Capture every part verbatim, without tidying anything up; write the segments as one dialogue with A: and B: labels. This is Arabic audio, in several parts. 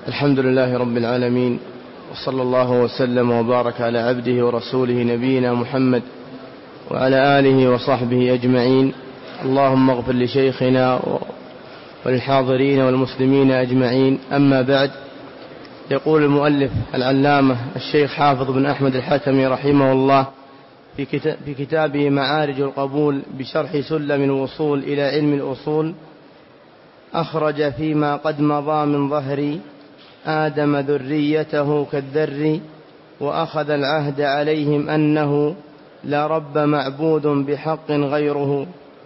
A: الحمد لله رب العالمين، وصلى الله وسلم وبارك على عبده ورسوله نبينا محمد وعلى آله وصحبه أجمعين. اللهم اغفر لشيخنا وللحاضرين والمسلمين أجمعين. أما بعد، يقول المؤلف العلامة الشيخ حافظ بن أحمد الحكمي رحمه الله في كتابه معارج القبول بشرح سلم الوصول إلى علم الأصول: أخرج فيما قد مضى من ظهر آدم ذريته كالذر، وأخذ العهد عليهم أنه لا رب معبود بحق غيره.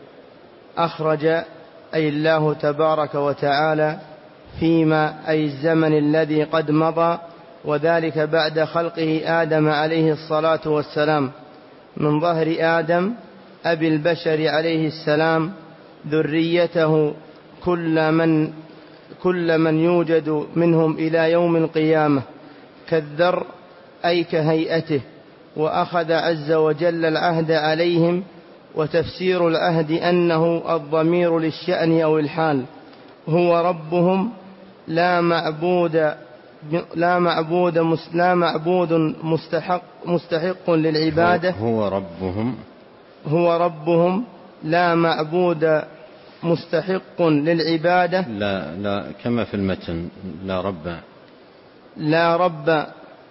A: أخرج أي الله تبارك وتعالى فيما أي الزمن الذي قد مضى، وذلك بعد خلقه آدم عليه الصلاة والسلام، من ظهر آدم أبي البشر عليه السلام ذريته كل من كل من يوجد منهم إلى يوم القيامة كالذر أي كهيئته. وأخذ عز وجل العهد عليهم، وتفسير العهد أنه الضمير للشأن أو الحال. هو ربهم لا معبود لا معبود لا معبود مستحق مستحق للعبادة.
B: هو ربهم
A: هو ربهم لا معبود مستحق للعبادة.
B: لا لا كما في المتن لا رب
A: لا رب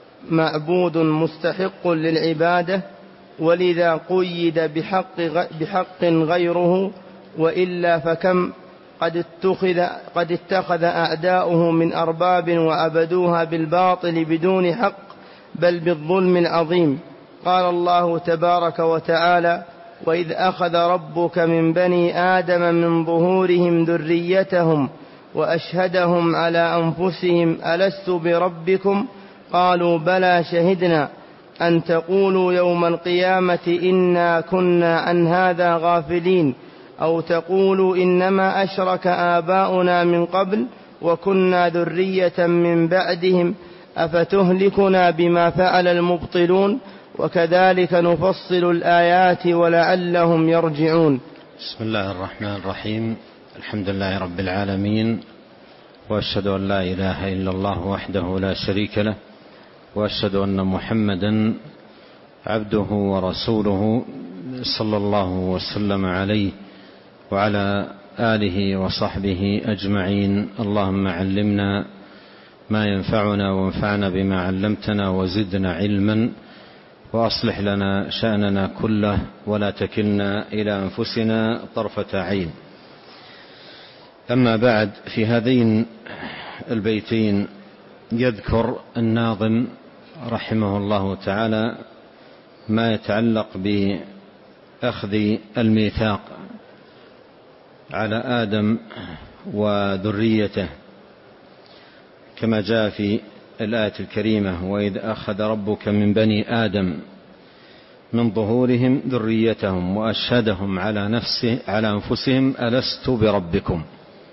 A: معبود مستحق للعبادة، ولذا قيد بحق بحق غيره، وإلا فكم قد اتخذ قد اتخذ أعداؤه من أرباب وعبدوها بالباطل بدون حق، بل بالظلم العظيم. قال الله تبارك وتعالى: وإذ أخذ ربك من بني آدم من ظهورهم ذريتهم وأشهدهم على أنفسهم ألست بربكم قالوا بلى شهدنا أن تقولوا يوم القيامة إنا كنا عن هذا غافلين، أو تقولوا إنما أشرك آباؤنا من قبل وكنا ذرية من بعدهم أفتهلكنا بما فعل المبطلون وكذلك نفصل الآيات ولعلهم يرجعون.
B: بسم الله الرحمن الرحيم. الحمد لله رب العالمين، وأشهد أن لا إله إلا الله وحده لا شريك له، وأشهد أن محمدا عبده ورسوله صلى الله وسلم عليه وعلى آله وصحبه أجمعين. اللهم علمنا ما ينفعنا وانفعنا بما علمتنا وزدنا علما، وأصلح لنا شأننا كله ولا تكلنا إلى أنفسنا طرفة عين. أما بعد، في هذين البيتين يذكر الناظم رحمه الله تعالى ما يتعلق بأخذ الميثاق على آدم وذريته، كما جاء في الآية الكريمة: وإذ أخذ ربك من بني آدم من ظهورهم ذريتهم وأشهدهم على نفسه على أنفسهم ألست بربكم.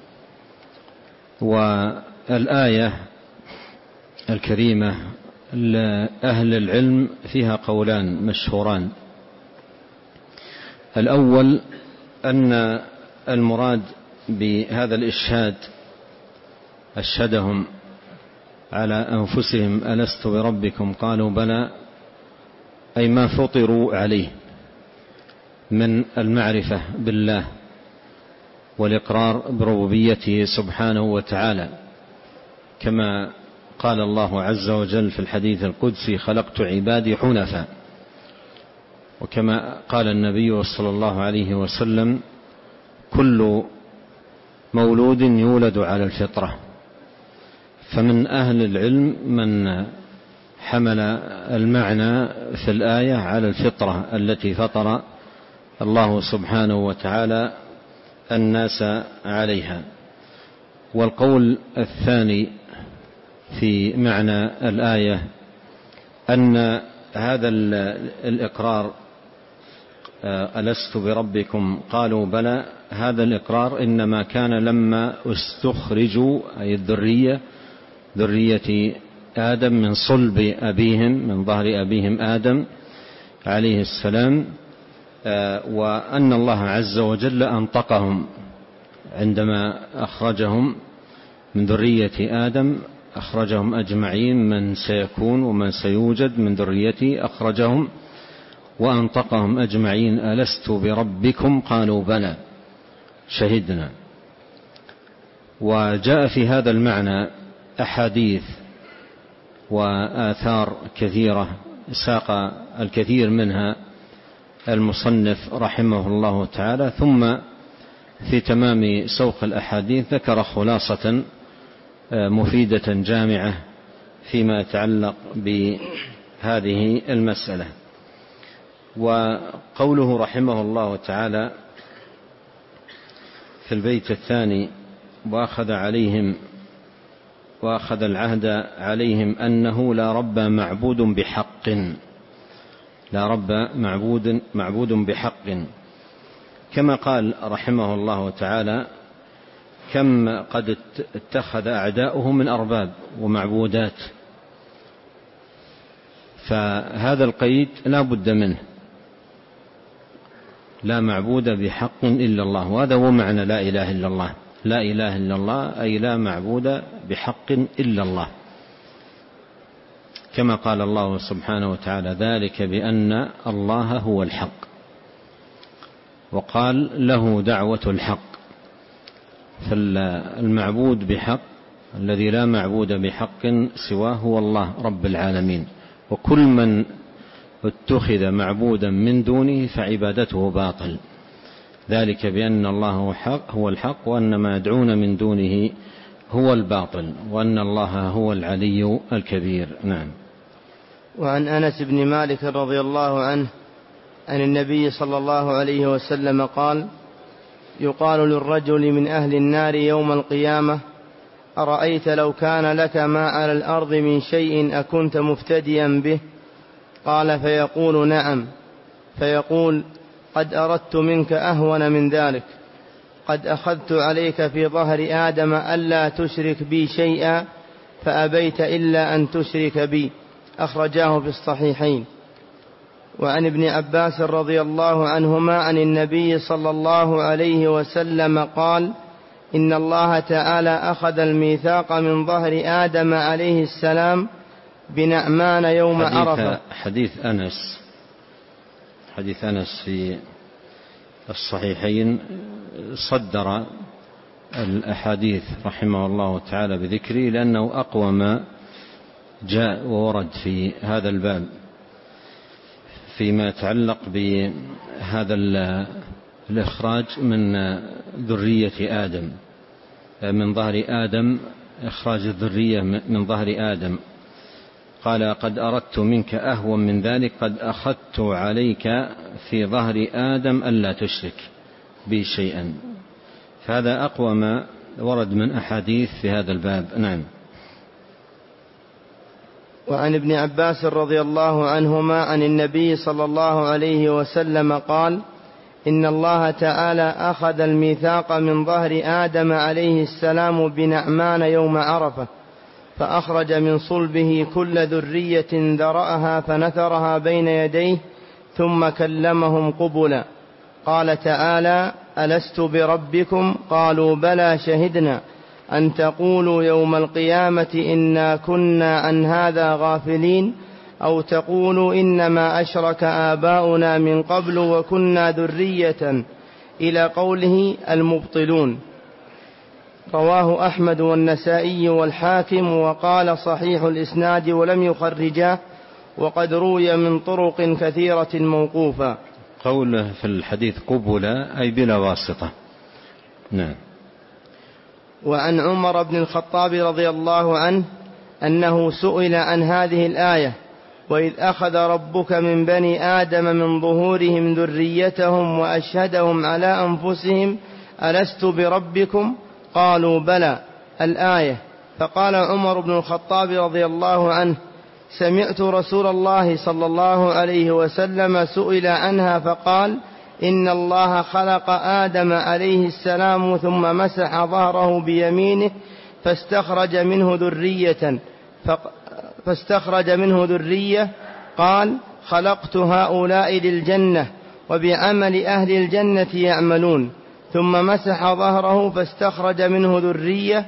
B: والآية الكريمة لأهل العلم فيها قولان مشهوران. الأول أن المراد بهذا الإشهاد أشهدهم على أنفسهم ألست بربكم قالوا بلى، أي ما فطروا عليه من المعرفة بالله والإقرار بربوبيته سبحانه وتعالى، كما قال الله عز وجل في الحديث القدسي: خلقت عبادي حنفاء. وكما قال النبي صلى الله عليه وسلم: كل مولود يولد على الفطرة. فمن أهل العلم من حمل المعنى في الآية على الفطرة التي فطر الله سبحانه وتعالى الناس عليها. والقول الثاني في معنى الآية أن هذا الإقرار ألست بربكم قالوا بلى، هذا الإقرار إنما كان لما استخرجوا أي الذرية ذرية آدم من صلب أبيهم من ظهر أبيهم آدم عليه السلام، وأن الله عز وجل أنطقهم عندما أخرجهم من ذرية آدم أخرجهم أجمعين، من سيكون ومن سيوجد من ذريتي أخرجهم وأنطقهم أجمعين ألست بربكم قالوا بلى شهدنا. وجاء في هذا المعنى أحاديث وآثار كثيرة ساق الكثير منها المصنف رحمه الله تعالى، ثم في تمام سوق الأحاديث ذكر خلاصة مفيدة جامعة فيما يتعلق بهذه المسألة. وقوله رحمه الله تعالى في البيت الثاني وأخذ عليهم وأخذ العهد عليهم أنه لا رب معبود بحق، لا رب معبود معبود بحق، كما قال رحمه الله تعالى كم قد اتخذ أعداؤه من أرباب ومعبودات، فهذا القيد لا بد منه، لا معبود بحق إلا الله. وهذا هو معنى لا إله إلا الله، لا إله إلا الله أي لا معبود بحق إلا الله، كما قال الله سبحانه وتعالى ذلك بأن الله هو الحق، وقال له دعوة الحق. فالمعبود بحق الذي لا معبود بحق سواه هو الله رب العالمين، وكل من اتخذ معبودا من دونه فعبادته باطل، ذلك بأن الله هو, حق هو الحق وأن ما يدعون من دونه هو الباطل وأن الله هو العلي الكبير. نعم.
A: وعن أنس بن مالك رضي الله عنه عن النبي صلى الله عليه وسلم قال: يقال للرجل من أهل النار يوم القيامة: أرأيت لو كان لك ما على الأرض من شيء أكنت مفتديا به؟ قال: فيقول: نعم. فيقول: قد أردت منك أهون من ذلك، قد أخذت عليك في ظهر آدم ألا تشرك بي شيئا فأبيت إلا أن تشرك بي. أخرجاه في الصحيحين. وعن ابن عباس رضي الله عنهما عن النبي صلى الله عليه وسلم قال: إن الله تعالى أخذ الميثاق من ظهر آدم عليه السلام بنعمان يوم
B: حديث
A: عرفة.
B: حديث أنس حديث أنس في الصحيحين صدر الأحاديث رحمه الله تعالى بذكره، لأنه أقوى ما جاء وورد في هذا الباب فيما يتعلق بهذا الإخراج من ذرية آدم، من ظهر آدم، إخراج الذرية من ظهر آدم. قال: قد أردت منك أهون من ذلك، قد أخذت عليك في ظهر آدم ألا تشرك بي شيئا. فهذا أقوى ما ورد من أحاديث في هذا الباب. نعم.
A: وعن ابن عباس رضي الله عنهما عن النبي صلى الله عليه وسلم قال: إن الله تعالى أخذ الميثاق من ظهر آدم عليه السلام بنعمان يوم عرفة، فأخرج من صلبه كل ذرية ذرأها فنثرها بين يديه ثم كلمهم قبلا. قال تعالى: ألست بربكم؟ قالوا بلى شهدنا أن تقولوا يوم القيامة إنا كنا عن هذا غافلين، أو تقولوا إنما أشرك آباؤنا من قبل وكنا ذرية، إلى قوله المبطلون. رواه أحمد والنسائي والحاكم، وقال صحيح الإسناد ولم يخرجاه، وقد روي من طرق كثيرة موقوفا.
B: قوله في الحديث قبلا أي بلا واسطة. نعم.
A: وعن عمر بن الخطاب رضي الله عنه أنه سئل عن هذه الآية: وإذ أخذ ربك من بني آدم من ظهورهم ذريتهم وأشهدهم على أنفسهم ألست بربكم؟ قالوا بلى، الآية. فقال عمر بن الخطاب رضي الله عنه: سمعت رسول الله صلى الله عليه وسلم سئل عنها فقال: إن الله خلق آدم عليه السلام ثم مسح ظهره بيمينه فاستخرج منه ذرية فاستخرج منه ذرية قال: خلقت هؤلاء للجنة وبعمل أهل الجنة يعملون. ثم مسح ظهره فاستخرج منه ذرية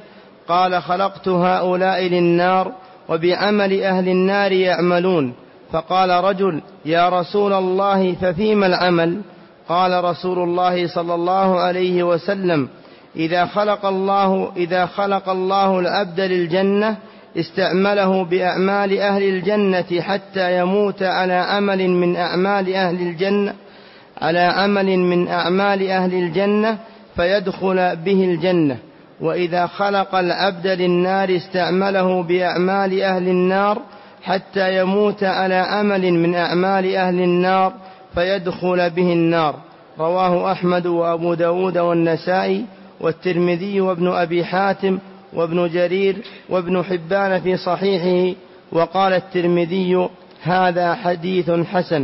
A: قال خلقت هؤلاء للنار وبعمل أهل النار يعملون. فقال رجل يا رسول الله ففيما العمل؟ قال رسول الله صلى الله عليه وسلم إذا خلق الله, إذا خلق الله العبد للجنة استعمله بأعمال أهل الجنة حتى يموت على عمل من أعمال أهل الجنة على عمل من أعمال أهل الجنة فيدخل به الجنة. وإذا خلق العبد للنار استعمله بأعمال أهل النار حتى يموت على عمل من أعمال أهل النار فيدخل به النار. رواه أحمد وأبو داود والنسائي والترمذي وابن أبي حاتم وابن جرير وابن حبان في صحيحه. وقال الترمذي هذا حديث حسن.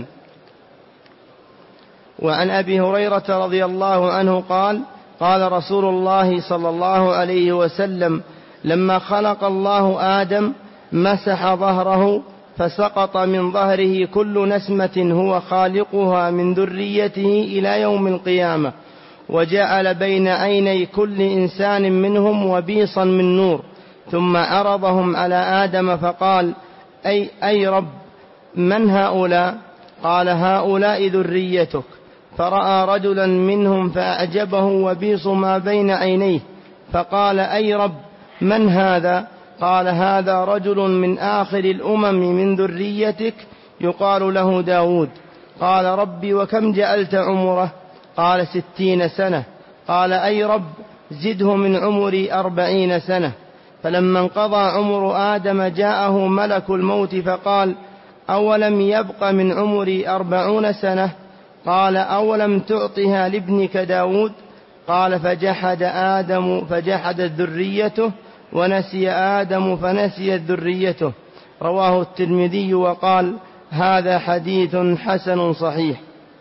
A: وعن أبي هريرة رضي الله عنه قال قال رسول الله صلى الله عليه وسلم لما خلق الله آدم مسح ظهره فسقط من ظهره كل نسمة هو خالقها من ذريته إلى يوم القيامة، وجعل بين عيني كل إنسان منهم وبيصا من نور، ثم عرضهم على آدم فقال أي, أي رب من هؤلاء؟ قال هؤلاء ذريتك. فرأى رجلا منهم فأعجبه وبيص ما بين عينيه فقال أي رب من هذا؟ قال هذا رجل من آخر الأمم من ذريتك يقال له داود. قال ربي وكم جعلت عمره؟ قال ستين سنة. قال أي رب زده من عمري أربعين سنة. فلما انقضى عمر آدم جاءه ملك الموت فقال أولم يبق من عمري أربعون سنة؟ قال أولم تعطها لابنك داود؟ قال فجحد آدم فجحدت ذريته ونسي آدم فنسيت ذريته. رواه الترمذي وقال هذا حديث حسن صحيح.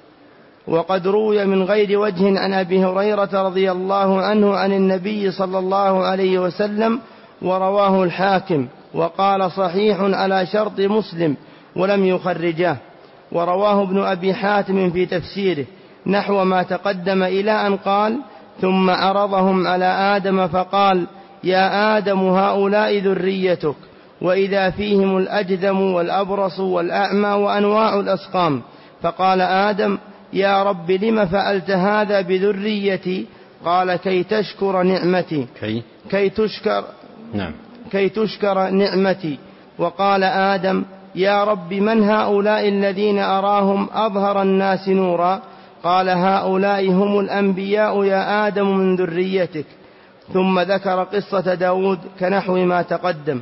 A: وقد روي من غير وجه عن أبي هريرة رضي الله عنه عن النبي صلى الله عليه وسلم، ورواه الحاكم وقال صحيح على شرط مسلم ولم يخرجاه. ورواه ابن أبي حاتم في تفسيره نحو ما تقدم إلى أن قال ثم عرضهم على آدم فقال يا آدم هؤلاء ذريتك، وإذا فيهم الأجذم والأبرص والأعمى وأنواع الأسقام. فقال آدم يا رب لم فعلت هذا بذريتي؟ قال كي تشكر نعمتي كي, كي تشكر نعم كي تشكر نعمتي. وقال آدم يا رب من هؤلاء الذين أراهم أظهر الناس نورا؟ قال هؤلاء هم الأنبياء يا آدم من ذريتك. ثم ذكر قصة داود كنحو ما تقدم.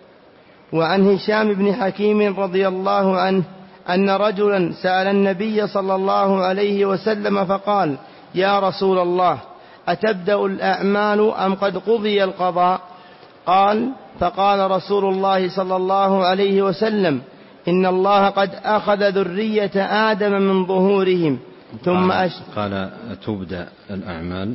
A: وعن هشام بن حكيم رضي الله عنه أن رجلا سأل النبي صلى الله عليه وسلم فقال يا رسول الله أتبدأ الأعمال أم قد قضي القضاء؟ قال فقال رسول الله صلى الله عليه وسلم إن الله قد أخذ ذرية آدم من ظهورهم ثم
B: قال,
A: أش...
B: قال تبدأ الأعمال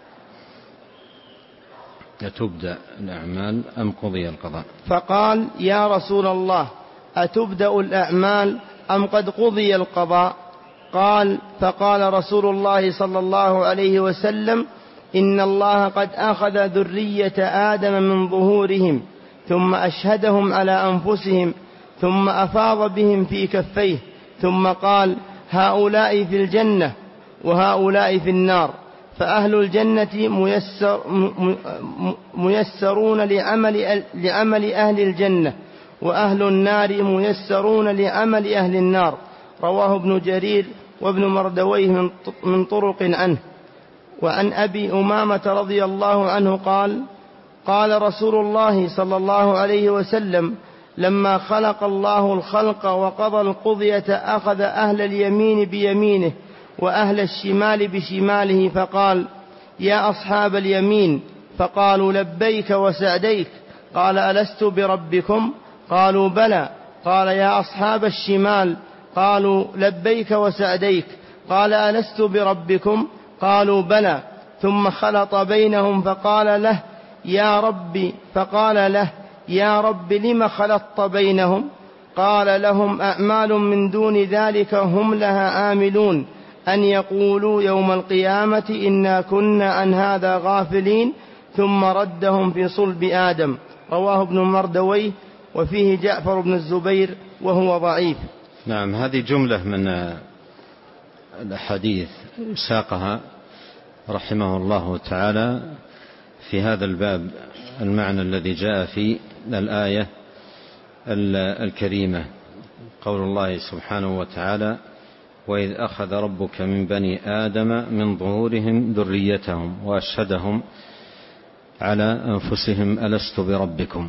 B: أتبدأ الأعمال أم قضي القضاء؟
A: فقال يا رسول الله أتبدأ الأعمال أم قد قضي القضاء؟ قال فقال رسول الله صلى الله عليه وسلم إن الله قد أخذ ذرية آدم من ظهورهم ثم أشهدهم على أنفسهم ثم أفاض بهم في كفيه ثم قال هؤلاء في الجنة وهؤلاء في النار، فأهل الجنة ميسر ميسرون لعمل, لعمل أهل الجنة، وأهل النار ميسرون لعمل أهل النار. رواه ابن جرير وابن مردويه من طرق عنه. وعن أبي أمامة رضي الله عنه قال قال رسول الله صلى الله عليه وسلم لما خلق الله الخلق وقضى القضية أخذ أهل اليمين بيمينه وأهل الشمال بشماله فقال يا أصحاب اليمين، فقالوا لبيك وسعديك. قال ألست بربكم؟ قالوا بلى. قال يا أصحاب الشمال، قالوا لبيك وسعديك. قال ألست بربكم؟ قالوا بلى. ثم خلط بينهم فقال له يا ربي، فقال له يا رب لم خلطت بينهم؟ قال لهم أعمال من دون ذلك هم لها عاملون، أن يقولوا يوم القيامة إنا كنا عن هذا غافلين، ثم ردهم في صلب آدم. رواه ابن مردويه، وفيه جعفر بن الزبير وهو ضعيف.
B: نعم، هذه جملة من الأحاديث ساقها رحمه الله تعالى في هذا الباب، المعنى الذي جاء في الآية الكريمة، قول الله سبحانه وتعالى: وإذ أخذ ربك من بني آدم من ظهورهم ذريتهم وأشهدهم على أنفسهم ألست بربكم.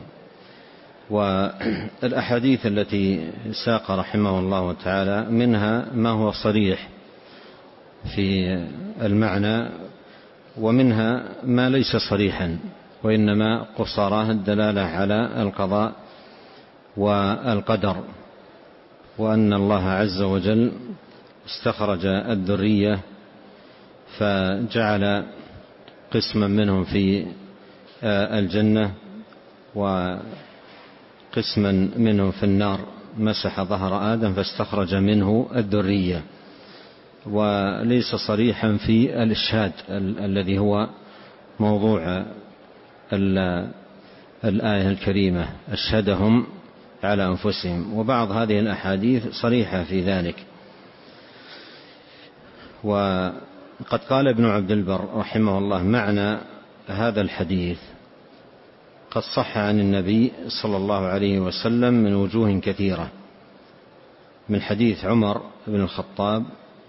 B: والأحاديث التي ساق رحمه الله تعالى منها ما هو صريح في المعنى، ومنها ما ليس صريحا، وإنما قصاراه الدلالة على القضاء والقدر، وأن الله عز وجل استخرج الذرية فجعل قسما منهم في الجنة وقسما منهم في النار، مسح ظهر آدم فاستخرج منه الذرية، وليس صريحا في الإشهاد الذي هو موضوع الآية الكريمة: أشهدهم على أنفسهم. وبعض هذه الأحاديث صريحة في ذلك. وقد قال ابن عبد البر رحمه الله: معنى هذا الحديث قد صح عن النبي صلى الله عليه وسلم من وجوه كثيرة، من حديث عمر بن الخطاب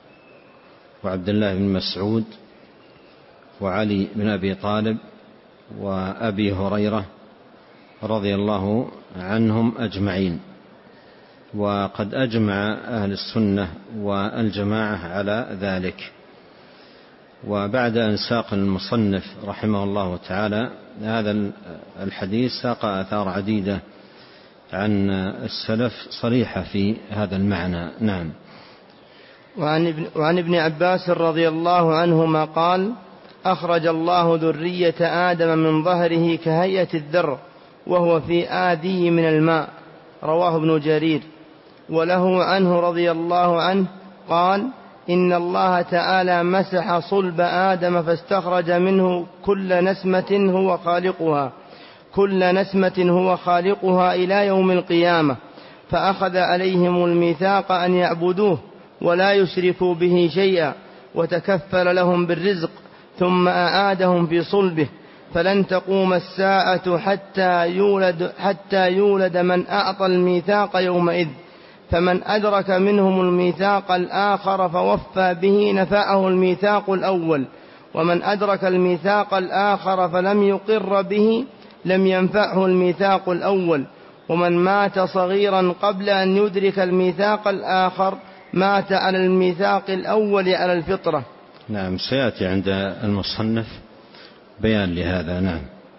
B: وعبد الله بن مسعود وعلي بن أبي طالب وأبي هريرة رضي الله عنهم أجمعين. وقد أجمع أهل السنة والجماعة على ذلك. وبعد أن ساق المصنف رحمه الله تعالى هذا الحديث ساق آثار عديدة عن السلف صريحة في هذا المعنى. نعم.
A: وعن ابن, وعن ابن عباس رضي الله عنهما قال: أخرج الله ذرية آدم من ظهره كهيئة الذر وهو في آدي من الماء. رواه ابن جرير. وله عنه رضي الله عنه قال: إن الله تعالى مسح صلب آدم فاستخرج منه كل نسمة هو خالقها كل نسمة هو خالقها إلى يوم القيامة، فأخذ عليهم الميثاق أن يعبدوه ولا يشركوا به شيئا، وتكفل لهم بالرزق، ثم أعادهم في صلبه، فلن تقوم الساعة حتى يولد, حتى يولد من أعطى الميثاق يومئذ، فمن أدرك منهم الميثاق الآخر فوفى به نفعه الميثاق الأول، ومن أدرك الميثاق الآخر فلم يقر به لم ينفعه الميثاق الأول، ومن مات صغيرا قبل أن يدرك الميثاق الآخر مات على الميثاق الأول على الفطرة.
B: نعم، سيأتي عند المصنف بيان لهذا. نعم.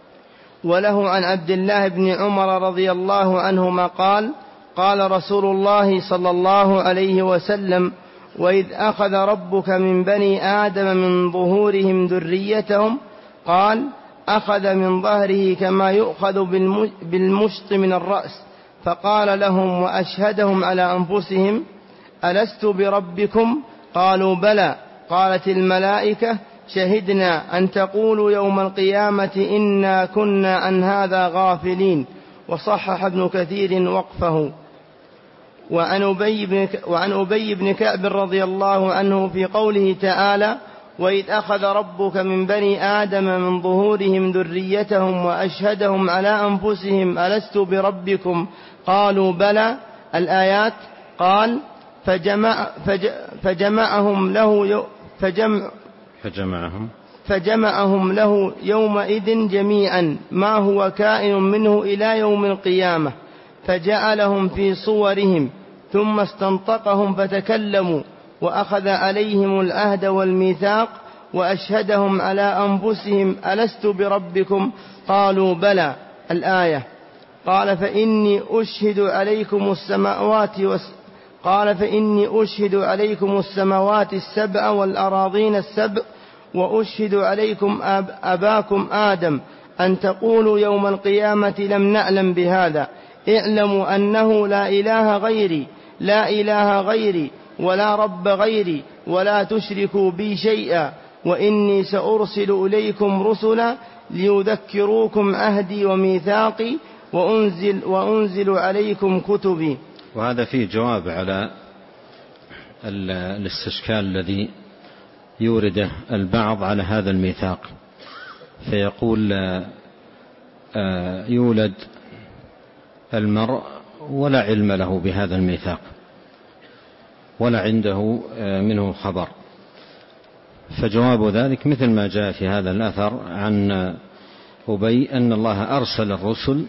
A: وله عن عبد الله بن عمر رضي الله عنهما قال: قال رسول الله صلى الله عليه وسلم: وإذ أخذ ربك من بني آدم من ظهورهم ذريتهم، قال: أخذ من ظهره كما يؤخذ بالمشط من الرأس، فقال لهم وأشهدهم على أنفسهم: ألست بربكم؟ قالوا بلى. قالت الملائكة: شهدنا أن تقولوا يوم القيامة إنا كنا عن هذا غافلين. وصحح ابن كثير وقفه. وعن أبي بن, وعن أبي بن كعب رضي الله عنه في قوله تعالى: وإذ أخذ ربك من بني آدم من ظهورهم ذريتهم وأشهدهم على أنفسهم ألست بربكم؟ قالوا بلى. الآيات. قال: فجمع فج فجمعهم له فجمع
B: فجمعهم
A: فجمعهم له يومئذ جميعا ما هو كائن منه إلى يوم القيامة، فجعلهم في صورهم، ثم استنطقهم فتكلموا، وأخذ عليهم العهد والميثاق، وأشهدهم على أنفسهم ألست بربكم؟ قالوا بلى. الآية. قال: فإني أشهد عليكم السماوات والس... قال فإني أشهد عليكم السماوات السبع والأراضين السبع، وأشهد عليكم أب... أباكم آدم أن تقولوا يوم القيامة لم نعلم بهذا، اعلموا أنه لا إله غيري لا إله غيري ولا رب غيري، ولا تشركوا بي شيئا، وإني سأرسل إليكم رسلا ليذكروكم عهدي وميثاقي وأنزل, وأنزل عليكم كتبي.
B: وهذا فيه جواب على الاستشكال الذي يورده البعض على هذا الميثاق، فيقول يولد المرء ولا علم له بهذا الميثاق ولا عنده منه خبر، فجواب ذلك مثل ما جاء في هذا الأثر عن أبي أن الله أرسل الرسل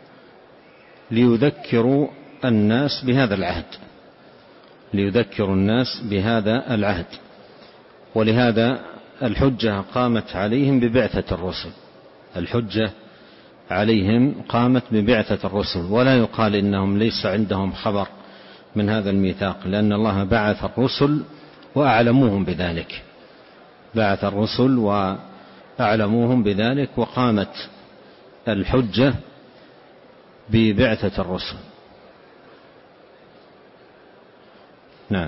B: ليذكروا الناس بهذا العهد ليذكروا الناس بهذا العهد ولهذا الحجة قامت عليهم ببعثة الرسل الحجة عليهم قامت ببعثة الرسل، ولا يقال إنهم ليس عندهم خبر من هذا الميثاق، لأن الله بعث الرسل وأعلموهم بذلك بعث الرسل وأعلموهم بذلك وقامت الحجة ببعثة الرسل. نعم.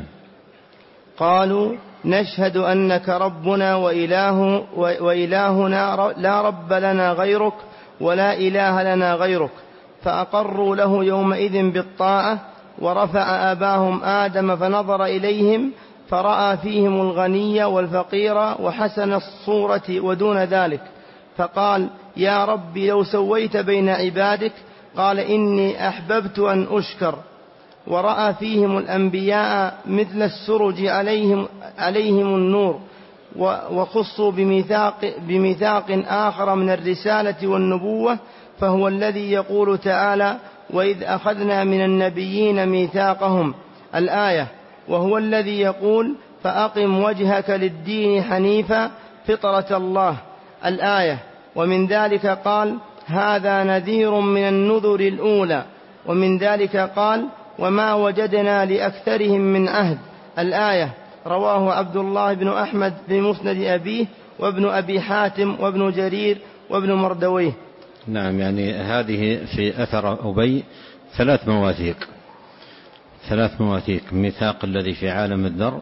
A: قالوا نشهد أنك ربنا وإله وإلهنا لا رب لنا غيرك ولا إله لنا غيرك، فأقروا له يومئذ بالطاعة. ورفع أباهم آدم فنظر إليهم فرأى فيهم الغني والفقير وحسن الصورة ودون ذلك، فقال يا رب لو سويت بين عبادك، قال إني أحببت أن أشكر. ورأى فيهم الأنبياء مثل السرج عليهم, عليهم النور، وخصوا بميثاق, بميثاق آخر من الرسالة والنبوة، فهو الذي يقول تعالى وإذ أخذنا من النبيين ميثاقهم الآية، وهو الذي يقول فأقم وجهك للدين حنيفا فطرة الله الآية. ومن ذلك قال هذا نذير من النذر الأولى. ومن ذلك قال وما وجدنا لأكثرهم من عهد الآية. رواه عبد الله بن أحمد بمسند أبيه وابن أبي حاتم وابن جرير وابن مردويه.
B: نعم، يعني هذه في أثر أبي ثلاث مواثيق ثلاث مواثيق الميثاق الذي في عالم الذر،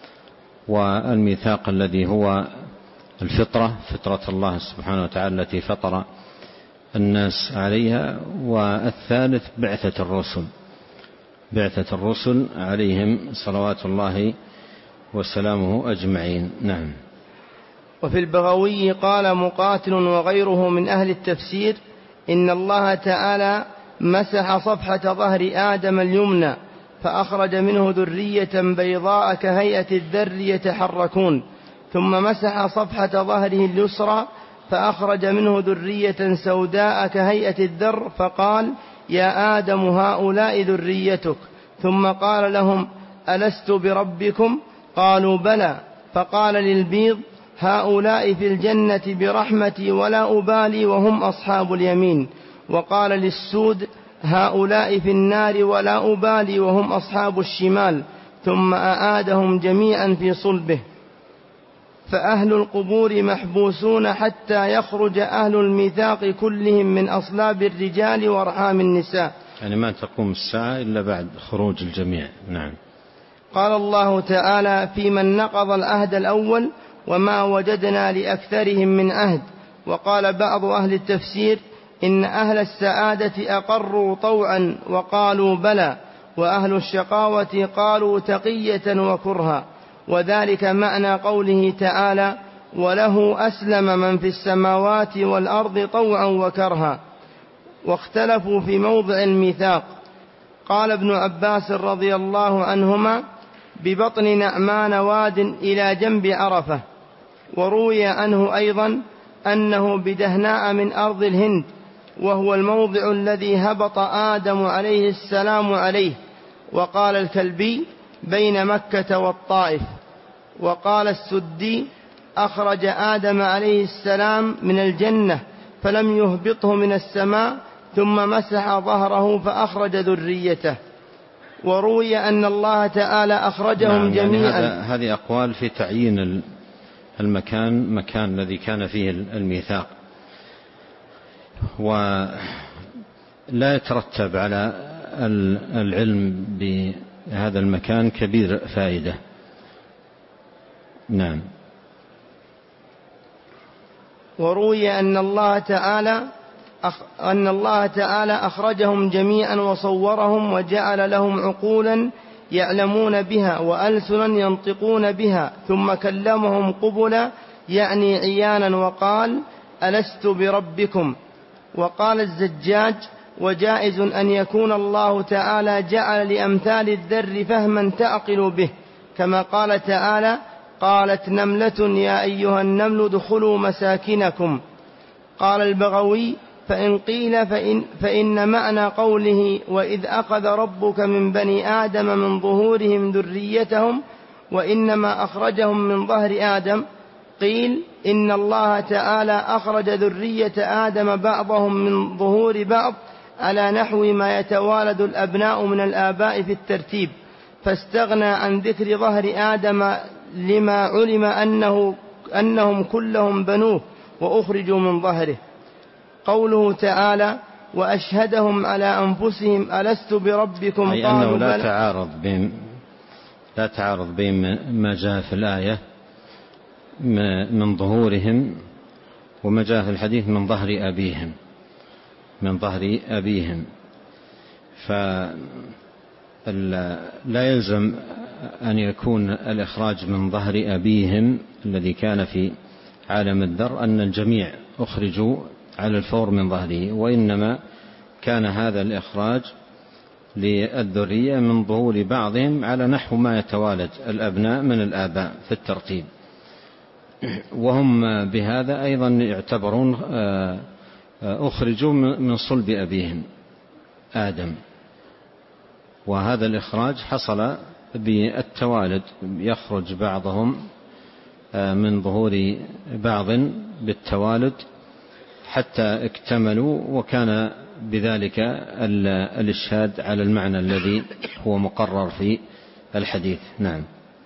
B: والميثاق الذي هو الفطرة فطرة الله سبحانه وتعالى التي فطر الناس عليها، والثالث بعثة الرسل بعثة الرسل عليهم صلوات الله وسلامه أجمعين. نعم.
A: وفي البغوي قال مقاتل وغيره من أهل التفسير إن الله تعالى مسح صفحة ظهر آدم اليمنى فأخرج منه ذرية بيضاء كهيئة الذر يتحركون، ثم مسح صفحة ظهره اليسرى فأخرج منه ذرية سوداء كهيئة الذر، فقال يا آدم هؤلاء ذريتك. ثم قال لهم ألست بربكم؟ قالوا بلى. فقال للبيض هؤلاء في الجنة برحمتي ولا أبالي وهم أصحاب اليمين. وقال للسود هؤلاء في النار ولا أبالي وهم أصحاب الشمال. ثم أعادهم جميعا في صلبه. فأهل القبور محبوسون حتى يخرج أهل الميثاق كلهم من أصلاب الرجال وأرحام النساء،
B: يعني ما تقوم الساعة إلا بعد خروج الجميع. نعم.
A: قال الله تعالى في من نقض العهد الأول وما وجدنا لأكثرهم من عهد. وقال بعض أهل التفسير إن أهل السعادة أقروا طوعا وقالوا بلى، وأهل الشقاوة قالوا تقية وكرها، وذلك معنى قوله تعالى وله أسلم من في السماوات والأرض طوعا وكرها. واختلفوا في موضع الميثاق. قال ابن عباس رضي الله عنهما ببطن نعمان واد إلى جنب عرفة. وروي عنه أيضا أنه بدهناء من أرض الهند، وهو الموضع الذي هبط آدم عليه السلام عليه. وقال الكلبي بين مكة والطائف. وقال السدي أخرج آدم عليه السلام من الجنة فلم يهبطه من السماء، ثم مسح ظهره فأخرج ذريته. وروي أن الله تعالى أخرجهم
B: نعم،
A: جميعا.
B: يعني هذه أقوال في تعيين المكان مكان الذي كان فيه الميثاق، ولا يترتب على العلم بهذا المكان كبير فائدة. نعم.
A: وروي أن الله تعالى أن الله تعالى أخرجهم جميعا وصورهم وجعل لهم عقولا يعلمون بها وألسنا ينطقون بها، ثم كلمهم قبلا يعني عيانا وقال: ألست بربكم. وقال الزجاج: وجائز أن يكون الله تعالى جعل لأمثال الذر فهما تعقل به، كما قال تعالى: قالت نملة يا أيها النمل ادخلوا مساكنكم. قال البغوي: فإن قيل فإن, فإن معنى قوله وإذ أخذ ربك من بني آدم من ظهورهم ذريتهم وإنما أخرجهم من ظهر آدم، قيل إن الله تعالى أخرج ذرية آدم بعضهم من ظهور بعض على نحو ما يتوالد الأبناء من الآباء في الترتيب، فاستغنى عن ذكر ظهر آدم لما علم أنه أنهم كلهم بنوه وأخرجوا من ظهره. قوله تعالى: وأشهدهم على أنفسهم ألست بربكم،
B: أي أنه لا تعارض بين لا تعارض بين ما جاء في الآية من ظهورهم وما جاء في الحديث من ظهر أبيهم من ظهر أبيهم فلا يلزم أن يكون الإخراج من ظهر أبيهم الذي كان في عالم الذر أن الجميع أخرجوا على الفور من ظهره، وإنما كان هذا الإخراج للذرية من ظهور بعضهم على نحو ما يتوالد الأبناء من الآباء في الترتيب، وهم بهذا أيضا يعتبرون أخرجوا من صلب أبيهم آدم، وهذا الإخراج حصل بالتوالد، يخرج بعضهم من ظهور بعض بالتوالد حتى اكتملوا، وكان بذلك الإشهاد على المعنى الذي هو مقرر في الحديث. نعم.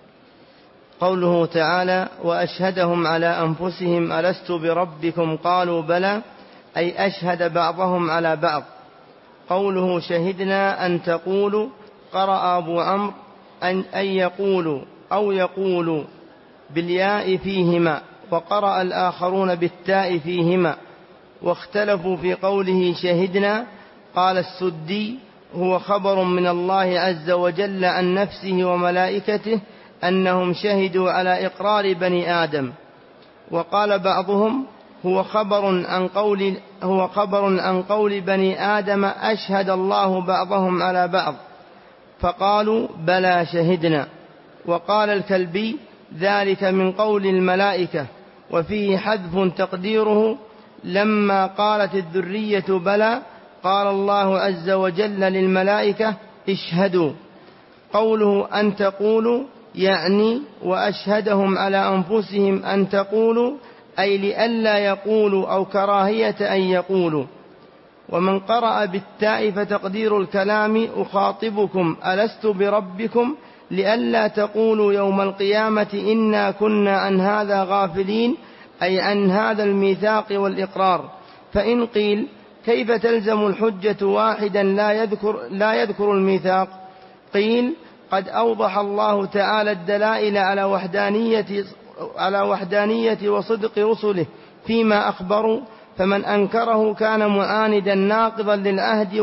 A: قوله تعالى: وأشهدهم على أنفسهم ألست بربكم قالوا بلى، أي أشهد بعضهم على بعض. قوله شهدنا أن تقولوا، قرأ أبو عمرو أن, أن يقولوا أو يقولوا بالياء فيهما، وقرأ الآخرون بالتاء فيهما، واختلفوا في قوله شهدنا. قال السدي: هو خبر من الله عز وجل عن نفسه وملائكته أنهم شهدوا على إقرار بني آدم. وقال بعضهم: هو خبر عن قول هو خبر عن قول بني آدم أشهد الله بعضهم على بعض، فقالوا بلى شهدنا. وقال الكلبي: ذلك من قول الملائكة، وفيه حذف تقديره لما قالت الذرية بلى قال الله عز وجل للملائكة اشهدوا. قوله أن تقولوا يعني وأشهدهم على أنفسهم أن تقولوا، أي لئلا يقولوا أو كراهية أن يقولوا. ومن قرأ بالتاء فتقدير الكلام أخاطبكم ألست بربكم، لئلا تقولوا يوم القيامة إنا كنا عن هذا غافلين، أي عن هذا الميثاق والإقرار. فإن قيل كيف تلزم الحجة واحدا لا يذكر, لا يذكر الميثاق؟ قيل قد أوضح الله تعالى الدلائل على وحدانية, على وحدانية وصدق رسله فيما أخبروا، فمن أنكره كان معاندا ناقضا للعهد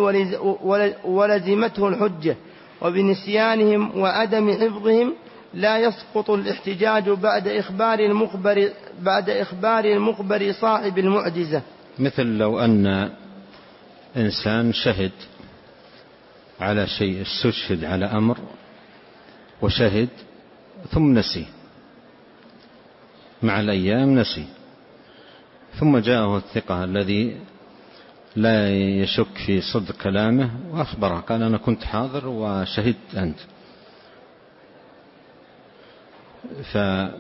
A: ولزمته الحجة، وبنسيانهم وعدم حفظهم لا يسقط الاحتجاج بعد إخبار المخبر, بعد إخبار المخبر صاحب المعجزة.
B: مثل لو أن إنسان شهد على شيء، استشهد على أمر وشهد ثم نسي، مع الأيام نسي، ثم جاءه الثقة الذي لا يشك في صدق كلامه وأخبره، قال أنا كنت حاضر وشهدت أنت. فهذا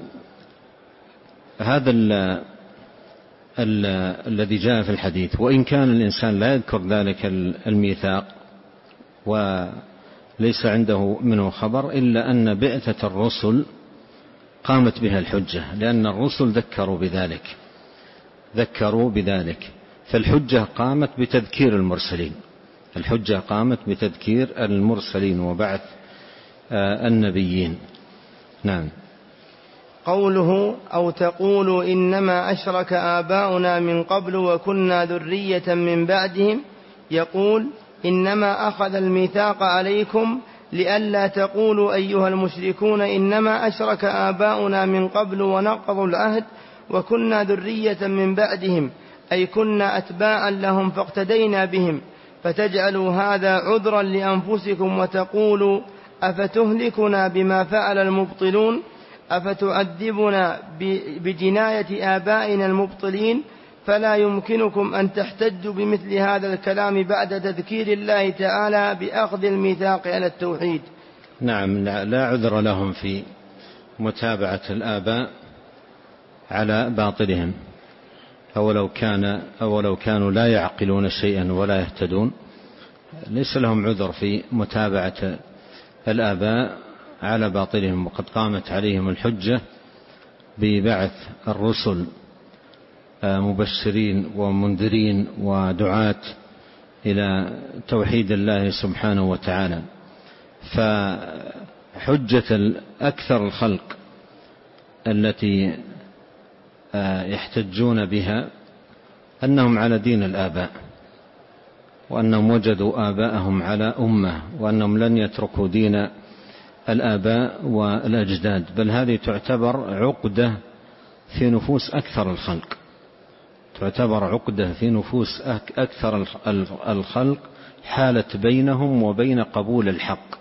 B: ال ال الذي جاء في الحديث، وإن كان الإنسان لا يذكر ذلك الميثاق وليس عنده منه خبر، إلا أن بعثة الرسل قامت بها الحجة، لأن الرسل ذكروا بذلك ذكروا بذلك فالحجة قامت بتذكير المرسلين الحجة قامت بتذكير المرسلين وبعث النبيين. نعم.
A: قوله أو تقولوا إنما أشرك آباؤنا من قبل وكنا ذرية من بعدهم، يقول إنما أخذ الميثاق عليكم لئلا تقولوا أيها المشركون إنما أشرك آباؤنا من قبل ونقضوا العهد وكنا ذرية من بعدهم، أي كنا أتباعا لهم فاقتدينا بهم، فتجعلوا هذا عذرا لأنفسكم وتقولوا أفتهلكنا بما فعل المبطلون، أفتعذبنا بجناية آبائنا المبطلين، فلا يمكنكم أن تحتجوا بمثل هذا الكلام بعد تذكير الله تعالى بأخذ الميثاق على التوحيد.
B: نعم، لا عذر لهم في متابعة الآباء على باطلهم، أو لو كان أو لو كانوا لا يعقلون شيئا ولا يهتدون، ليس لهم عذر في متابعة الآباء على باطلهم، وقد قامت عليهم الحجة ببعث الرسل مبشرين ومنذرين ودعاة إلى توحيد الله سبحانه وتعالى. فحجة أكثر الخلق التي يحتجون بها أنهم على دين الآباء، وأنهم وجدوا آباءهم على أمة، وأنهم لن يتركوا دين الآباء والأجداد، بل هذه تعتبر عقدة في نفوس أكثر الخلق، تعتبر عقدة في نفوس أكثر الخلق حالت بينهم وبين قبول الحق.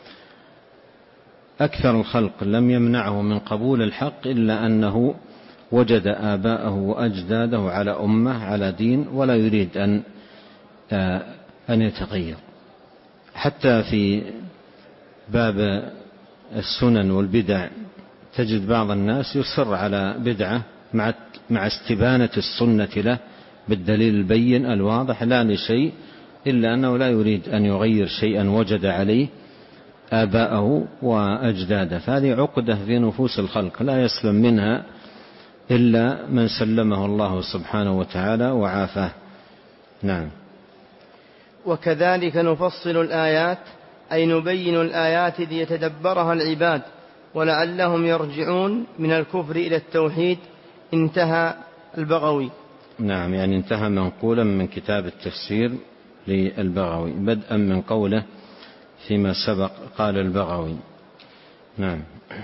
B: أكثر الخلق لم يمنعه من قبول الحق إلا أنه وجد آباءه وأجداده على أمة على دين، ولا يريد أن أن يتغير. حتى في باب السنن والبدع تجد بعض الناس يصر على بدعة مع مع استبانة السنة له بالدليل البين الواضح، لا لشيء إلا أنه لا يريد أن يغير شيئا وجد عليه آباءه وأجداده. فهذه عقدة في نفوس الخلق لا يسلم منها إلا من سلمه الله سبحانه وتعالى وعافاه. نعم.
A: وكذلك نفصل الآيات، أي نبين الآيات ليتدبرها العباد ولعلهم يرجعون من الكفر إلى التوحيد. انتهى البغوي.
B: نعم، يعني انتهى منقولا من كتاب التفسير للبغوي بدءا من قوله فيما سبق قال البغوي. نعم.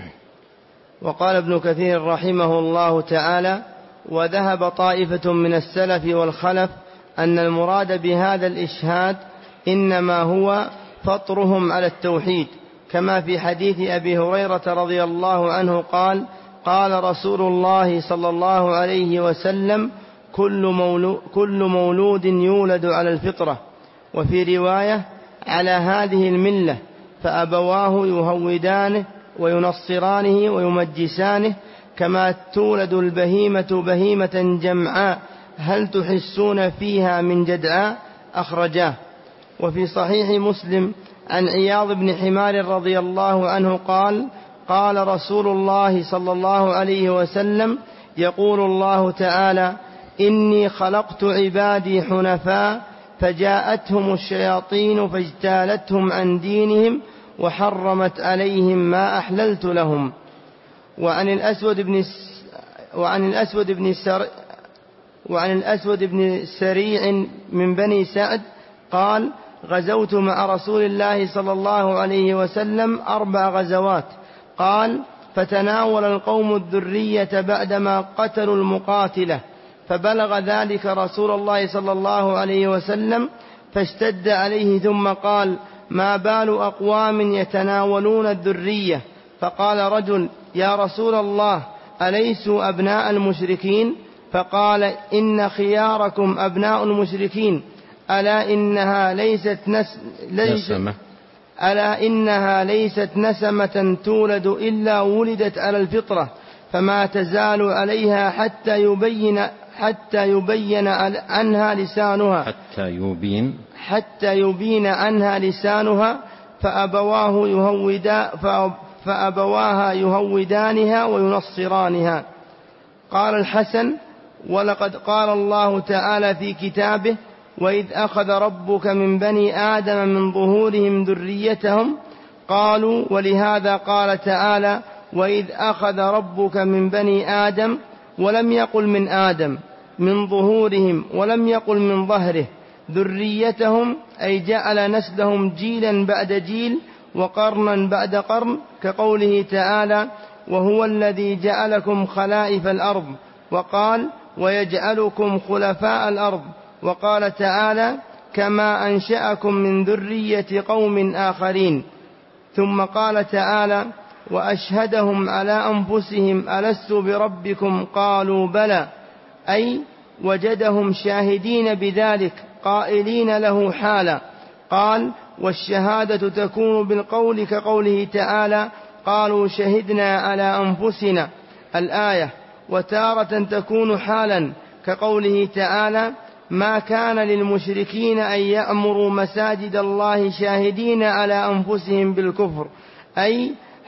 A: وقال ابن كثير رحمه الله تعالى: وذهب طائفة من السلف والخلف أن المراد بهذا الإشهاد إنما هو فطرهم على التوحيد، كما في حديث أبي هريرة رضي الله عنه قال: قال رسول الله صلى الله عليه وسلم: كل مولود, كل مولود يولد على الفطرة، وفي رواية على هذه الملة، فأبواه يهودانه وينصرانه ويمجسانه، كما تولد البهيمة بهيمة جمعاء هل تحسون فيها من جدعاء، أخرجاه. وفي صحيح مسلم عن عياض بن حمار رضي الله عنه قال: قال رسول الله صلى الله عليه وسلم: يقول الله تعالى: إني خلقت عبادي حنفاء، فجاءتهم الشياطين فاجتالتهم عن دينهم وحرمت عليهم ما أحللت لهم. وعن الأسود بن وعن الأسود بن سر وعن الأسود بن سريع من بني سعد قال: غزوت مع رسول الله صلى الله عليه وسلم أربع غزوات. قال: فتناول القوم الذرية بعدما قتلوا المقاتلة، فبلغ ذلك رسول الله صلى الله عليه وسلم فاشتد عليه، ثم قال: ما بال أقوام يتناولون الذرية؟ فقال رجل: يا رسول الله، أليسوا أبناء المشركين؟ فقال: إن خياركم أبناء المشركين، ألا إنها ليست نس... ليست... ألا إنها ليست نسمة تولد إلا ولدت على الفطرة، فما تزال عليها حتى يبين حتى يبين عنها لسانها
B: حتى يبين
A: حتى يبين عنها لسانها فأبواه يهودا فأبواها يهودانها وينصرانها. قال الحسن: ولقد قال الله تعالى في كتابه: وإذ أخذ ربك من بني آدم من ظهورهم ذريتهم. قالوا: ولهذا قال تعالى: وإذ أخذ ربك من بني آدم ولم يقل من آدم من ظهورهم ولم يقل من ظهره ذريتهم، أي جعل نسلهم جيلا بعد جيل وقرنا بعد قرن، كقوله تعالى وهو الذي جعلكم خلائف الأرض، وقال ويجعلكم خلفاء الأرض، وقال تعالى كما أنشأكم من ذرية قوم آخرين. ثم قال تعالى وأشهدهم على أنفسهم ألست بربكم قالوا بلى، أي وجدهم شاهدين بذلك قائلين له حالا. قال والشهادة تكون بالقول كقوله تعالى قالوا شهدنا على أنفسنا الآية، وتارة تكون حالا كقوله تعالى ما كان للمشركين أن يأمروا مساجد الله شاهدين على أنفسهم بالكفر، أي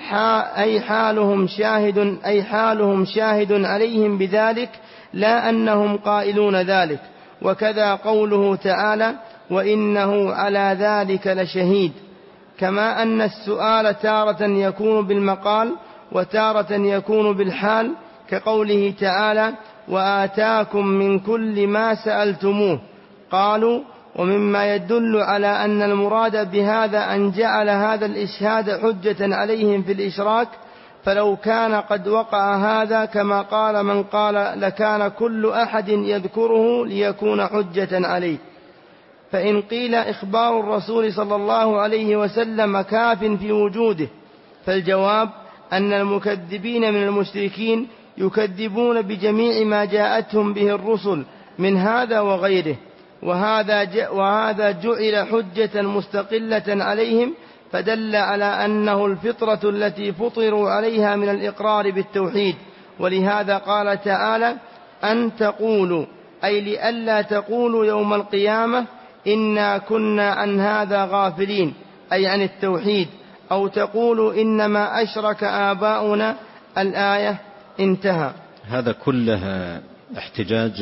A: أي حالهم شاهد أي حالهم شاهد عليهم بذلك لا أنهم قائلون ذلك. وكذا قوله تعالى وإنه على ذلك لشهيد. كما أن السؤال تارة يكون بالمقال وتارة يكون بالحال، كقوله تعالى وآتاكم من كل ما سألتموه. قالوا ومما يدل على أن المراد بهذا أن جعل هذا الإشهاد حجة عليهم في الإشراك، فلو كان قد وقع هذا كما قال من قال لكان كل أحد يذكره ليكون حجة عليه. فإن قيل إخبار الرسول صلى الله عليه وسلم كاف في وجوده، فالجواب أن المكذبين من المشركين يكذبون بجميع ما جاءتهم به الرسل من هذا وغيره، وهذا وهذا جعل حجة مستقلة عليهم، فدل على أنه الفطرة التي فطروا عليها من الإقرار بالتوحيد. ولهذا قال تعالى أن تقولوا، أي لئلا تقولوا يوم القيامة إنا كنا عن هذا غافلين، أي عن التوحيد، أو تقولوا إنما أشرك آباؤنا الآية. انتهى.
B: هذا كله احتجاج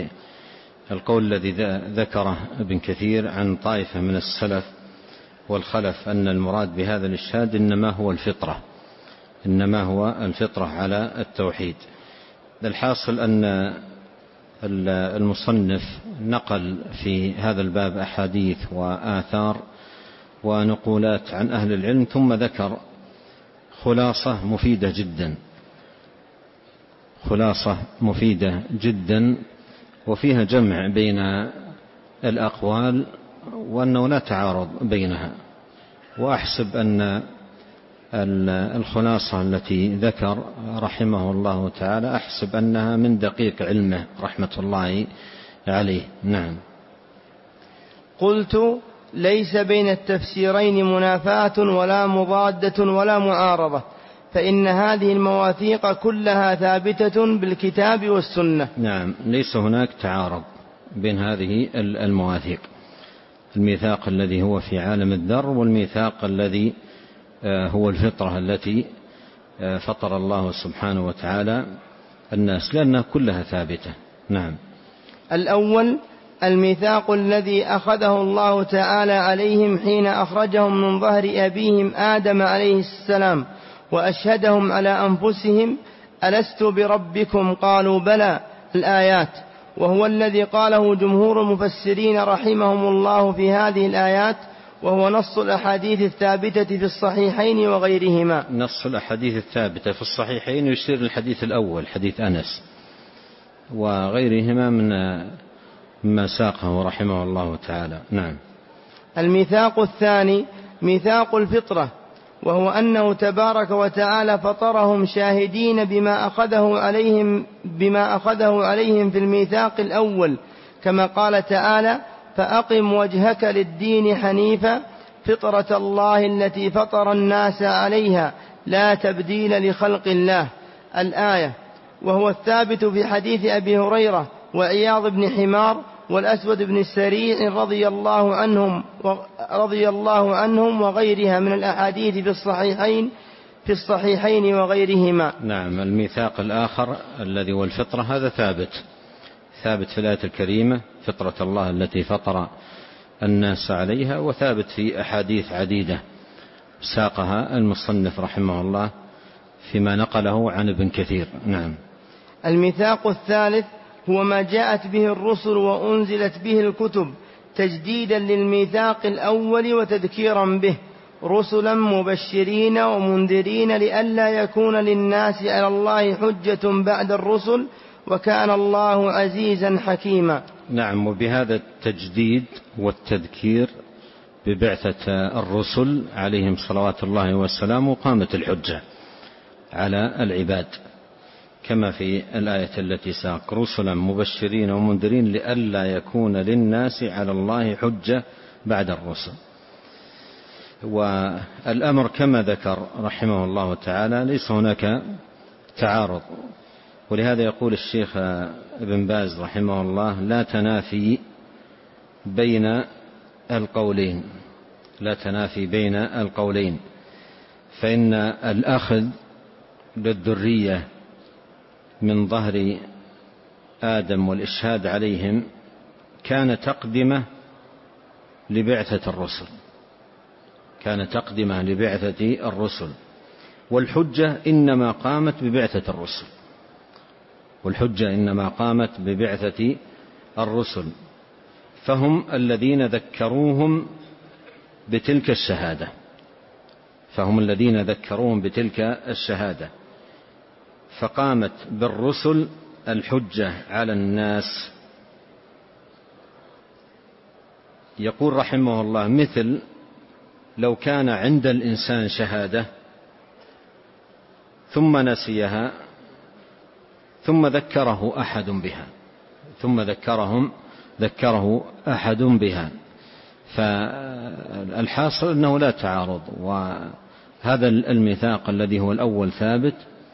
B: للقول الذي ذكره ابن كثير عن طائفة من السلف والخلف أن المراد بهذا الإشهاد إنما هو الفطرة إنما هو الفطرة على التوحيد. الحاصل أن المصنف نقل في هذا الباب أحاديث وآثار ونقولات عن أهل العلم، ثم ذكر خلاصة مفيدة جدا خلاصة مفيدة جدا وفيها جمع بين الأقوال وأنه لا تعارض بينها. وأحسب أن الخلاصة التي ذكر رحمه الله تعالى أحسب أنها من دقيق علمه رحمة الله عليه. نعم.
A: قلت ليس بين التفسيرين منافاة ولا مضادة ولا معارضة، فإن هذه المواثيق كلها ثابتة بالكتاب والسنة.
B: نعم، ليس هناك تعارض بين هذه المواثيق، الميثاق الذي هو في عالم الذر والميثاق الذي هو الفطرة التي فطر الله سبحانه وتعالى الناس، لأنها كلها ثابتة. نعم.
A: الأول الميثاق الذي أخذه الله تعالى عليهم حين أخرجهم من ظهر أبيهم آدم عليه السلام وأشهدهم على أنفسهم ألست بربكم قالوا بلى الآيات، وهو الذي قاله جمهور المفسرين رحمهم الله في هذه الآيات، وهو نص الأحاديث الثابتة في الصحيحين وغيرهما.
B: نص الأحاديث الثابتة في الصحيحين يشير للحديث الأول حديث أنس وغيرهما من ما ساقه رحمه الله تعالى. نعم.
A: الميثاق الثاني ميثاق الفطرة، وهو أنه تبارك وتعالى فطرهم شاهدين بما أخذه عليهم بما أخذه عليهم في الميثاق الأول، كما قال تعالى فأقم وجهك للدين حنيفا فطرة الله التي فطر الناس عليها لا تبديل لخلق الله الآية. وهو الثابت في حديث أبي هريرة وعياض بن حمار والأسود بن السريع رضي الله عنهم رضي الله عنهم وغيرها من الأحاديث في الصحيحين في الصحيحين وغيرهما.
B: نعم. الميثاق الآخر الذي هو الفطرة هذا ثابت ثابت في الآية الكريمة فطرة الله التي فطر الناس عليها، وثابت في أحاديث عديدة ساقها المصنف رحمه الله فيما نقله عن ابن كثير. نعم.
A: الميثاق الثالث هو ما جاءت به الرسل وأنزلت به الكتب تجديدا للميثاق الأول وتذكيرا به، رسلا مبشرين ومنذرين لئلا يكون للناس على الله حجة بعد الرسل، وكان الله عزيزا حكيما.
B: نعم. وبهذا التجديد والتذكير ببعثة الرسل عليهم صلوات الله والسلام قامت الحجة على العباد، كما في الآية التي ساق: رسلا مبشرين ومنذرين لئلا يكون للناس على الله حجة بعد الرسل. والأمر كما ذكر رحمه الله تعالى ليس هناك تعارض، ولهذا يقول الشيخ ابن باز رحمه الله: لا تنافي بين القولين، لا تنافي بين القولين، فإن الأخذ للذرية من ظهر آدم والإشهاد عليهم كان تقدمة لبعثة الرسل، كان تقدمة لبعثة الرسل، والحجة إنما قامت ببعثة الرسل، والحجة إنما قامت ببعثة الرسل، فهم الذين ذكروهم بتلك الشهادة، فهم الذين ذكروهم بتلك الشهادة، فقامت بالرسل الحجة على الناس. يقول رحمه الله: مثل لو كان عند الإنسان شهادة ثم نسيها ثم ذكره أحد بها، ثم ذكرهم ذكره أحد بها، فالحاصل أنه لا تعارض، وهذا الميثاق الذي هو الأول ثابت،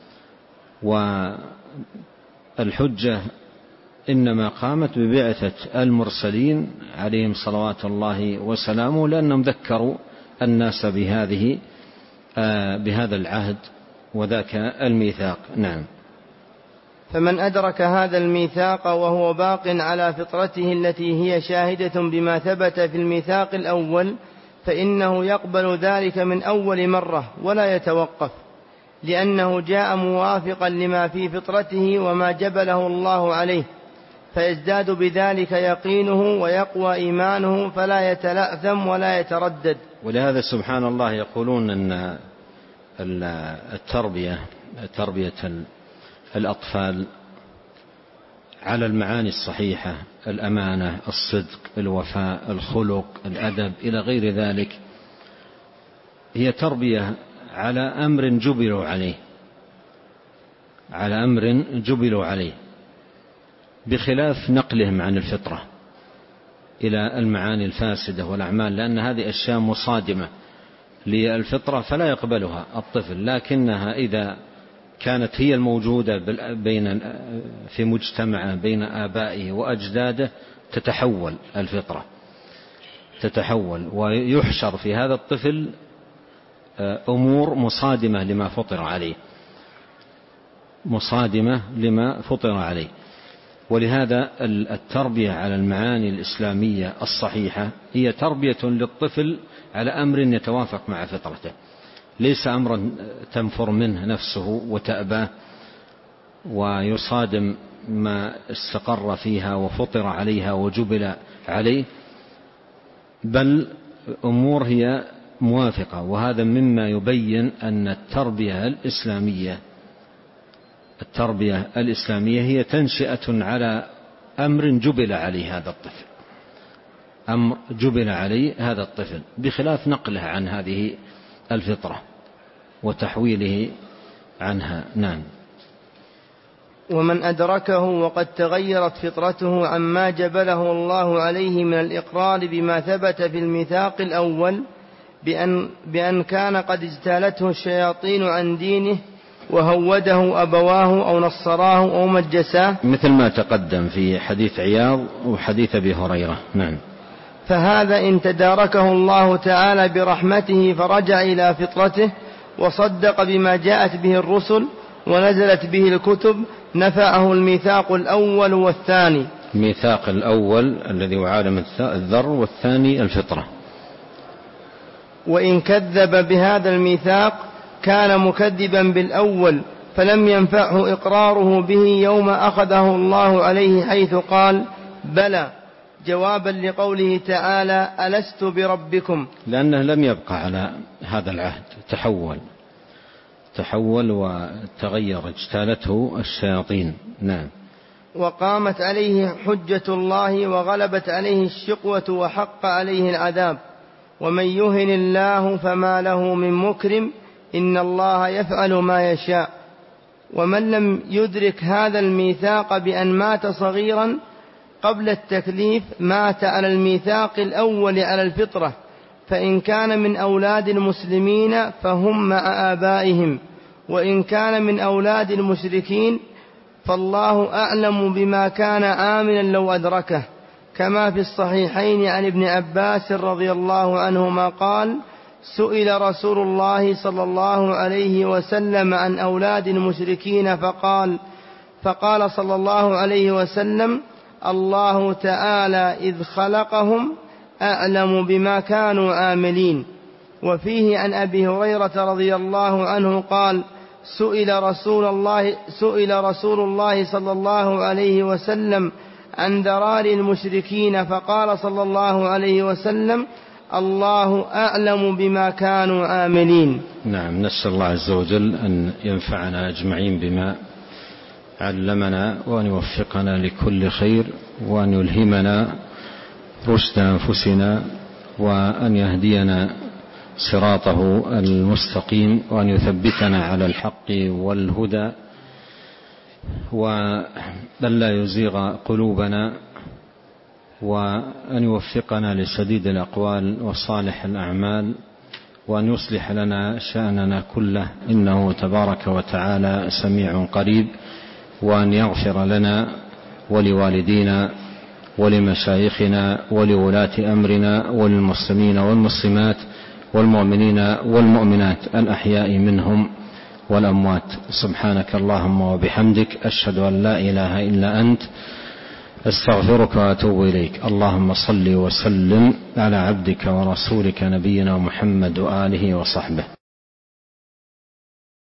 B: والحجة إنما قامت ببعثة المرسلين عليهم صلوات الله وسلامه، لأنهم ذكروا الناس بهذه بهذا العهد وذاك الميثاق. نعم.
A: فمن أدرك هذا الميثاق وهو باق على فطرته التي هي شاهدة بما ثبت في الميثاق الأول فإنه يقبل ذلك من أول مرة ولا يتوقف، لأنه جاء موافقا لما في فطرته وما جبله الله عليه، فيزداد بذلك يقينه ويقوى إيمانه فلا يتلأثم ولا يتردد.
B: ولهذا سبحان الله يقولون أن التربية تربية الأطفال على المعاني الصحيحة، الأمانة، الصدق، الوفاء، الخلق، الأدب إلى غير ذلك، هي تربية على أمر جبلوا عليه، على أمر جبلوا عليه، بخلاف نقلهم عن الفطرة إلى المعاني الفاسدة والأعمال، لأن هذه أشياء مصادمة للفطرة فلا يقبلها الطفل، لكنها إذا كانت هي الموجودة بين في مجتمعه بين آبائه وأجداده تتحول الفطرة، تتحول ويحشر في هذا الطفل أمور مصادمة لما فطر عليه، مصادمة لما فطر عليه. ولهذا التربية على المعاني الإسلامية الصحيحة هي تربية للطفل على أمر يتوافق مع فطرته، ليس أمرا تنفر منه نفسه وتأباه ويصادم ما استقر فيها وفطر عليها وجبل عليه، بل أمور هي موافقة. وهذا مما يبين أن التربية الإسلامية التربية الإسلامية هي تنشئة على أمر جبل عليه هذا الطفل، أمر جبل عليه هذا الطفل، بخلاف نقله عن هذه الفطرة وتحويله عنها. نعم.
A: ومن أدركه وقد تغيرت فطرته عما جبله الله عليه من الإقرار بما ثبت في الميثاق الأول بأن, بأن كان قد اجتالته الشياطين عن دينه وهوده أبواه أو نصراه أو مجساه،
B: مثل ما تقدم في حديث عياض وحديث أبي هريرة. نعم.
A: فهذا إن تداركه الله تعالى برحمته فرجع إلى فطرته وصدق بما جاءت به الرسل ونزلت به الكتب نفعه الميثاق الأول والثاني.
B: الميثاق الأول الذي هو عالم الذر، والثاني الفطرة.
A: وإن كذب بهذا الميثاق كان مكذبا بالأول فلم ينفعه إقراره به يوم أخذه الله عليه، حيث قال بلى، جوابا لقوله تعالى ألست بربكم،
B: لأنه لم يبقى على هذا العهد، تحول تحول وتغير، اجتالته الشياطين. نعم.
A: وقامت عليه حجة الله وغلبت عليه الشقوة وحق عليه العذاب، ومن يهن الله فما له من مكرم، إن الله يفعل ما يشاء. ومن لم يدرك هذا الميثاق بأن مات صغيرا قبل التكليف مات على الميثاق الأول على الفطرة، فإن كان من أولاد المسلمين فهم مع آبائهم، وإن كان من أولاد المشركين فالله أعلم بما كان عاملا لو أدركه، كما في الصحيحين عن ابن عباس رضي الله عنهما قال سئل رسول الله صلى الله عليه وسلم عن أولاد المشركين فقال فقال صلى الله عليه وسلم الله تعالى إذ خلقهم أعلم بما كانوا عاملين. وفيه عن أبي هريرة رضي الله عنه قال سئل رسول الله, سئل رسول الله صلى الله عليه وسلم عن ذرار المشركين فقال صلى الله عليه وسلم الله أعلم بما كانوا عاملين.
B: نعم. نسأل الله عز وجل أن ينفعنا أجمعين بما علمنا، وأن يوفقنا لكل خير، وأن يلهمنا رشد أنفسنا، وأن يهدينا صراطه المستقيم، وأن يثبتنا على الحق والهدى، وأن لا يزيغ قلوبنا، وأن يوفقنا لسديد الأقوال وصالح الأعمال، وأن يصلح لنا شأننا كله، إنه تبارك وتعالى سميع قريب، وأن يغفر لنا ولوالدينا ولمشايخنا ولولاة أمرنا وللمسلمين والمسلمات والمؤمنين والمؤمنات الأحياء منهم والأموات. سبحانك اللهم وبحمدك، أشهد أن لا إله إلا أنت، أستغفرك وأتوب إليك. اللهم صل وسلم على عبدك ورسولك نبينا محمد وآله وصحبه.